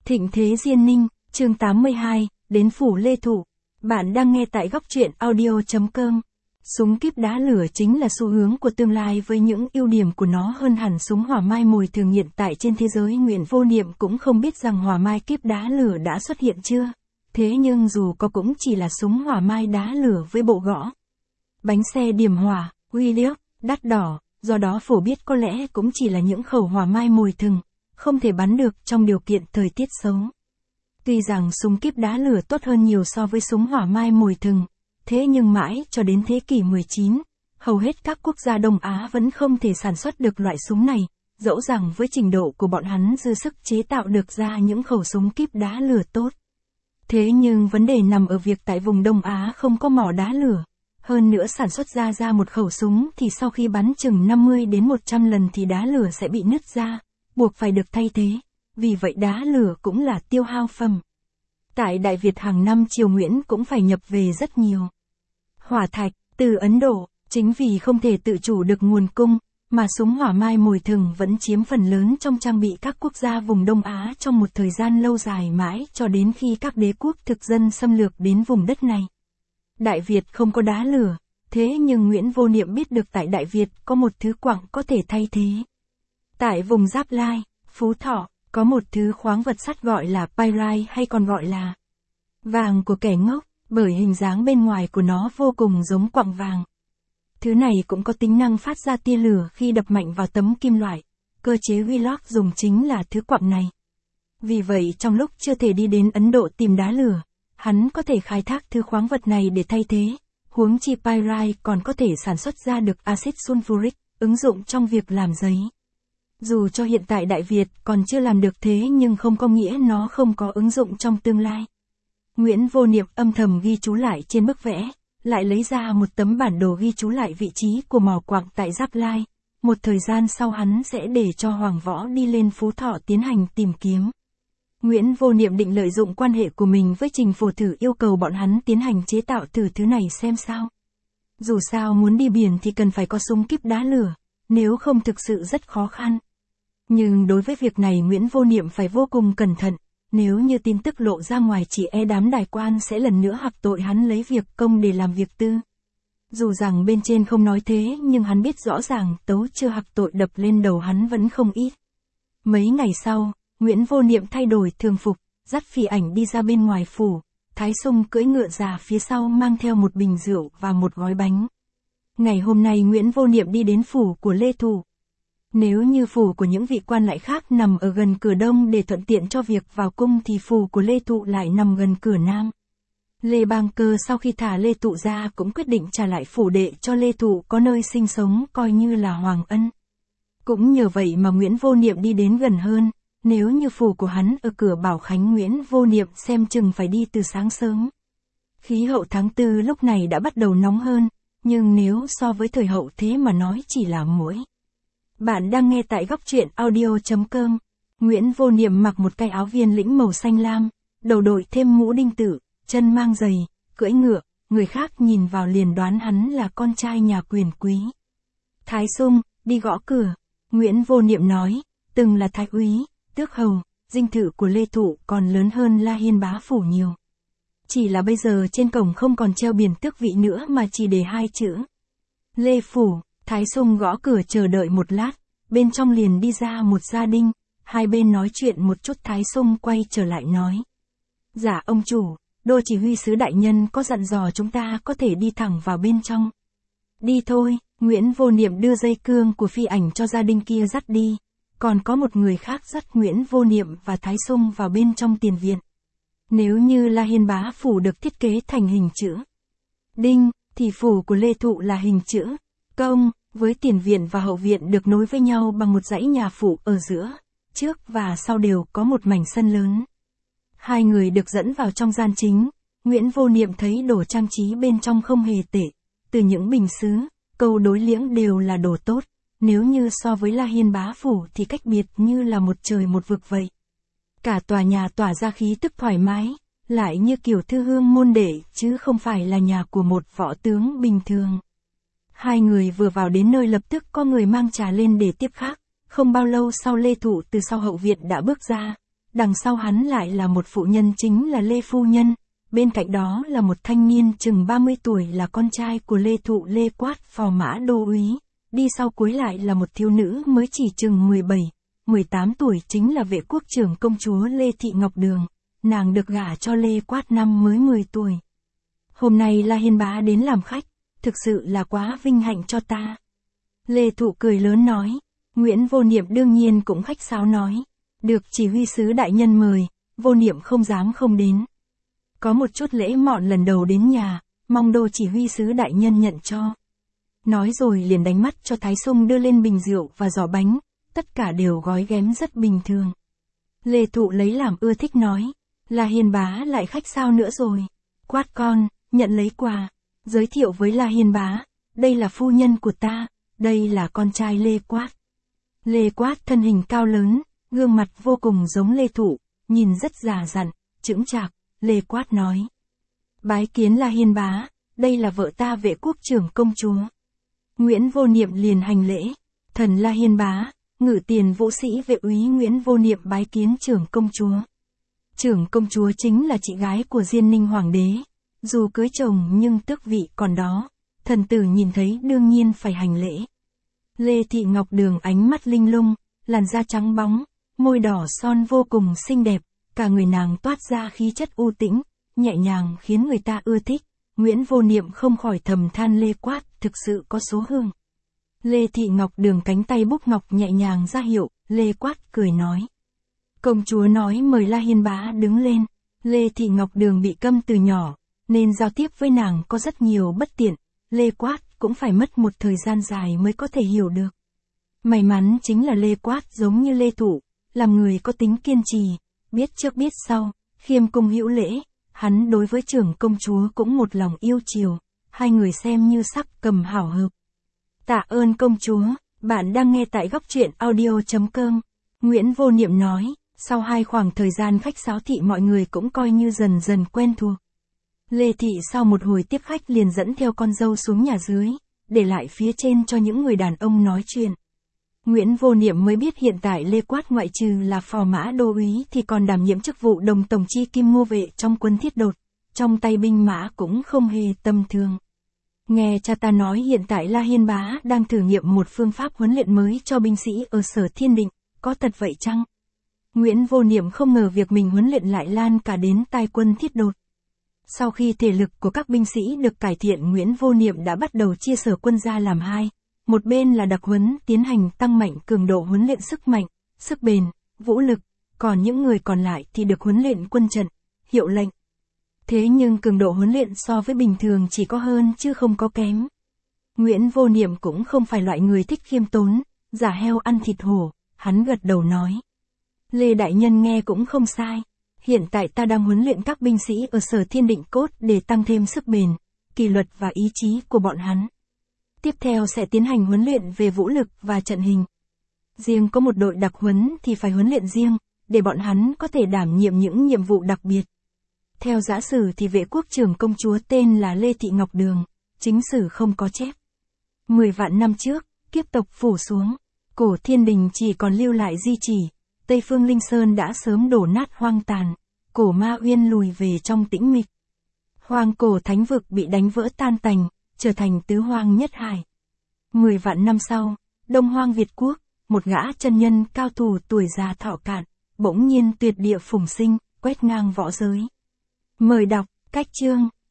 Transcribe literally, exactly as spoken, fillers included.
Thịnh thế Diên Ninh, chương tám mươi hai, đến phủ Lê Thụ. Bạn đang nghe tại góc truyện audio chấm com. Súng kíp đá lửa chính là xu hướng của tương lai với những ưu điểm của nó hơn hẳn súng hỏa mai mồi thường hiện tại trên thế giới. Nguyễn Vô Niệm cũng không biết rằng hỏa mai kíp đá lửa đã xuất hiện chưa. Thế nhưng dù có cũng chỉ là súng hỏa mai đá lửa với bộ gõ. Bánh xe điểm hỏa, uy liếc, đắt đỏ, do đó phổ biết có lẽ cũng chỉ là những khẩu hỏa mai mồi thừng, không thể bắn được trong điều kiện thời tiết xấu. Tuy rằng súng kíp đá lửa tốt hơn nhiều so với súng hỏa mai mồi thừng, thế nhưng mãi cho đến thế kỷ mười chín, hầu hết các quốc gia Đông Á vẫn không thể sản xuất được loại súng này, dẫu rằng với trình độ của bọn hắn dư sức chế tạo được ra những khẩu súng kíp đá lửa tốt. Thế nhưng vấn đề nằm ở việc tại vùng Đông Á không có mỏ đá lửa. Hơn nữa sản xuất ra ra một khẩu súng thì sau khi bắn chừng năm mươi đến một trăm lần thì đá lửa sẽ bị nứt ra, buộc phải được thay thế. Vì vậy đá lửa cũng là tiêu hao phẩm. Tại Đại Việt hàng năm Triều Nguyễn cũng phải nhập về rất nhiều hỏa thạch từ Ấn Độ, chính vì không thể tự chủ được nguồn cung, mà súng hỏa mai mồi thừng vẫn chiếm phần lớn trong trang bị các quốc gia vùng Đông Á trong một thời gian lâu dài mãi cho đến khi các đế quốc thực dân xâm lược đến vùng đất này. Đại Việt không có đá lửa, thế nhưng Nguyễn Vô Niệm biết được tại Đại Việt có một thứ quặng có thể thay thế. Tại vùng Giáp Lai, Phú Thọ, có một thứ khoáng vật sắt gọi là pyrite hay còn gọi là vàng của kẻ ngốc, bởi hình dáng bên ngoài của nó vô cùng giống quặng vàng. Thứ này cũng có tính năng phát ra tia lửa khi đập mạnh vào tấm kim loại, cơ chế Wheelock dùng chính là thứ quặng này. Vì vậy trong lúc chưa thể đi đến Ấn Độ tìm đá lửa, hắn có thể khai thác thứ khoáng vật này để thay thế, huống chi pyrite còn có thể sản xuất ra được axit sulfuric, ứng dụng trong việc làm giấy. Dù cho hiện tại Đại Việt còn chưa làm được thế nhưng không có nghĩa nó không có ứng dụng trong tương lai. Nguyễn Vô Niệm âm thầm ghi chú lại trên bức vẽ, lại lấy ra một tấm bản đồ ghi chú lại vị trí của mỏ quặng tại Giáp Lai. Một thời gian sau hắn sẽ để cho Hoàng Võ đi lên Phú Thọ tiến hành tìm kiếm. Nguyễn Vô Niệm định lợi dụng quan hệ của mình với Trình Phổ Thử yêu cầu bọn hắn tiến hành chế tạo thử thứ này xem sao. Dù sao muốn đi biển thì cần phải có súng kíp đá lửa, nếu không thực sự rất khó khăn. Nhưng đối với việc này Nguyễn Vô Niệm phải vô cùng cẩn thận, nếu như tin tức lộ ra ngoài chỉ e đám đại quan sẽ lần nữa hặc tội hắn lấy việc công để làm việc tư. Dù rằng bên trên không nói thế nhưng hắn biết rõ ràng tấu chưa hặc tội đập lên đầu hắn vẫn không ít. Mấy ngày sau, Nguyễn Vô Niệm thay đổi thường phục, dắt Phỉ Ảnh đi ra bên ngoài phủ, Thái Sung cưỡi ngựa già phía sau mang theo một bình rượu và một gói bánh. Ngày hôm nay Nguyễn Vô Niệm đi đến phủ của Lê Thụ. Nếu như phủ của những vị quan lại khác nằm ở gần cửa đông để thuận tiện cho việc vào cung thì phủ của Lê Thụ lại nằm gần cửa nam. Lê Bang Cơ sau khi thả Lê Thụ ra cũng quyết định trả lại phủ đệ cho Lê Thụ có nơi sinh sống coi như là hoàng ân. Cũng nhờ vậy mà Nguyễn Vô Niệm đi đến gần hơn, nếu như phủ của hắn ở cửa Bảo Khánh Nguyễn Vô Niệm xem chừng phải đi từ sáng sớm. Khí hậu tháng tư lúc này đã bắt đầu nóng hơn, nhưng nếu so với thời hậu thế mà nói chỉ là muỗi. Bạn đang nghe tại góc truyện audio chấm com. Nguyễn Vô Niệm mặc một cái áo viên lĩnh màu xanh lam, đầu đội thêm mũ đinh tử, chân mang giày, cưỡi ngựa, người khác nhìn vào liền đoán hắn là con trai nhà quyền quý. Thái Sung, đi gõ cửa. Nguyễn Vô Niệm nói, từng là thái úy, tước hầu, dinh thự của Lê Thụ còn lớn hơn La Hiên Bá phủ nhiều. Chỉ là bây giờ trên cổng không còn treo biển tước vị nữa mà chỉ để hai chữ Lê Phủ. Thái Sung gõ cửa chờ đợi một lát, bên trong liền đi ra một gia đình, hai bên nói chuyện một chút Thái Sung quay trở lại nói. Dạ ông chủ, đô chỉ huy sứ đại nhân có dặn dò chúng ta có thể đi thẳng vào bên trong. Đi thôi, Nguyễn Vô Niệm đưa dây cương của Phi Ảnh cho gia đình kia dắt đi, còn có một người khác dắt Nguyễn Vô Niệm và Thái Sung vào bên trong tiền viện. Nếu như La Hiên Bá phủ được thiết kế thành hình chữ đinh, thì phủ của Lê Thụ là hình chữ công, với tiền viện và hậu viện được nối với nhau bằng một dãy nhà phủ ở giữa, trước và sau đều có một mảnh sân lớn. Hai người được dẫn vào trong gian chính, Nguyễn Vô Niệm thấy đồ trang trí bên trong không hề tệ, từ những bình sứ, câu đối liễng đều là đồ tốt, nếu như so với La Hiên Bá phủ thì cách biệt như là một trời một vực vậy. Cả tòa nhà tỏa ra khí tức thoải mái, lại như kiểu thư hương môn đệ chứ không phải là nhà của một võ tướng bình thường. Hai người vừa vào đến nơi lập tức có người mang trà lên để tiếp khác, không bao lâu sau Lê Thụ từ sau hậu viện đã bước ra, đằng sau hắn lại là một phụ nhân chính là Lê Phu Nhân, bên cạnh đó là một thanh niên chừng ba mươi tuổi là con trai của Lê Thụ Lê Quát phò mã đô úy, đi sau cuối lại là một thiếu nữ mới chỉ chừng mười bảy, mười tám tuổi chính là vệ quốc trưởng công chúa Lê Thị Ngọc Đường, nàng được gả cho Lê Quát năm mới mười tuổi. Hôm nay La Hiên bá đến làm khách, thực sự là quá vinh hạnh cho ta. Lê Thụ cười lớn nói, Nguyễn Vô Niệm đương nhiên cũng khách sáo nói, được chỉ huy sứ đại nhân mời, Vô Niệm không dám không đến. Có một chút lễ mọn lần đầu đến nhà, mong đô chỉ huy sứ đại nhân nhận cho. Nói rồi liền đánh mắt cho Thái Sung đưa lên bình rượu và giỏ bánh, tất cả đều gói ghém rất bình thường. Lê Thụ lấy làm ưa thích nói, La Hiên bá lại khách sao nữa rồi. Quát con, nhận lấy quà, giới thiệu với La Hiên bá, đây là phu nhân của ta, đây là con trai Lê Quát. Lê Quát thân hình cao lớn, gương mặt vô cùng giống Lê Thụ, nhìn rất già dặn, chững chạc. Lê Quát nói, bái kiến La Hiên bá, đây là vợ ta vệ quốc trưởng công chúa. Nguyễn Vô Niệm liền hành lễ, thần La Hiên bá, ngự tiền vũ sĩ vệ úy Nguyễn Vô Niệm bái kiến trưởng công chúa. Trưởng công chúa chính là chị gái của Diên Ninh Hoàng đế, dù cưới chồng nhưng tước vị còn đó, thần tử nhìn thấy đương nhiên phải hành lễ. Lê Thị Ngọc Đường ánh mắt linh lung, làn da trắng bóng, môi đỏ son vô cùng xinh đẹp, cả người nàng toát ra khí chất u tĩnh, nhẹ nhàng khiến người ta ưa thích. Nguyễn Vô Niệm không khỏi thầm than Lê Quát thực sự có số hương. Lê Thị Ngọc Đường cánh tay búc ngọc nhẹ nhàng ra hiệu, Lê Quát cười nói. Công chúa nói mời La Hiên bá đứng lên. Lê Thị Ngọc Đường bị câm từ nhỏ, nên giao tiếp với nàng có rất nhiều bất tiện, Lê Quát cũng phải mất một thời gian dài mới có thể hiểu được. May mắn chính là Lê Quát giống như Lê Thụ, làm người có tính kiên trì, biết trước biết sau, khiêm cung hữu lễ, hắn đối với trưởng công chúa cũng một lòng yêu chiều, hai người xem như sắc cầm hảo hợp. Tạ ơn công chúa, bạn đang nghe tại góc truyện audio chấm com. Nguyễn Vô Niệm nói, sau hai khoảng thời gian khách sáo thị mọi người cũng coi như dần dần quen thuộc. Lê Thị sau một hồi tiếp khách liền dẫn theo con dâu xuống nhà dưới, để lại phía trên cho những người đàn ông nói chuyện. Nguyễn Vô Niệm mới biết hiện tại Lê Quát ngoại trừ là phò mã đô úy thì còn đảm nhiệm chức vụ đồng tổng chi kim ngô vệ trong quân Thiết Đột, trong tay binh mã cũng không hề tầm thường. Nghe cha ta nói hiện tại La Hiên bá đang thử nghiệm một phương pháp huấn luyện mới cho binh sĩ ở Sở Thiên Định, có thật vậy chăng? Nguyễn Vô Niệm không ngờ việc mình huấn luyện lại lan cả đến tai quân Thiết Đột. Sau khi thể lực của các binh sĩ được cải thiện, Nguyễn Vô Niệm đã bắt đầu chia sở quân ra làm hai. Một bên là đặc huấn tiến hành tăng mạnh cường độ huấn luyện sức mạnh, sức bền, vũ lực, còn những người còn lại thì được huấn luyện quân trận, hiệu lệnh. Thế nhưng cường độ huấn luyện so với bình thường chỉ có hơn chứ không có kém. Nguyễn Vô Niệm cũng không phải loại người thích khiêm tốn, giả heo ăn thịt hổ, hắn gật đầu nói. Lê Đại Nhân nghe cũng không sai, hiện tại ta đang huấn luyện các binh sĩ ở Sở Thiên Định cốt để tăng thêm sức bền, kỷ luật và ý chí của bọn hắn. Tiếp theo sẽ tiến hành huấn luyện về vũ lực và trận hình. Riêng có một đội đặc huấn thì phải huấn luyện riêng, để bọn hắn có thể đảm nhiệm những nhiệm vụ đặc biệt. Theo giả sử thì vệ quốc trưởng công chúa tên là Lê Thị Ngọc Đường, chính sử không có chép. Mười vạn năm trước, kiếp tộc phủ xuống, cổ thiên đình chỉ còn lưu lại di chỉ, Tây Phương Linh Sơn đã sớm đổ nát hoang tàn, cổ Ma Uyên lùi về trong tĩnh mịch. Hoang cổ thánh vực bị đánh vỡ tan tành, trở thành tứ hoang nhất hải. Mười vạn năm sau, Đông Hoang Việt Quốc, một gã chân nhân cao thủ tuổi già thọ cạn, bỗng nhiên tuyệt địa phùng sinh, quét ngang võ giới. Mời đọc, cách chương.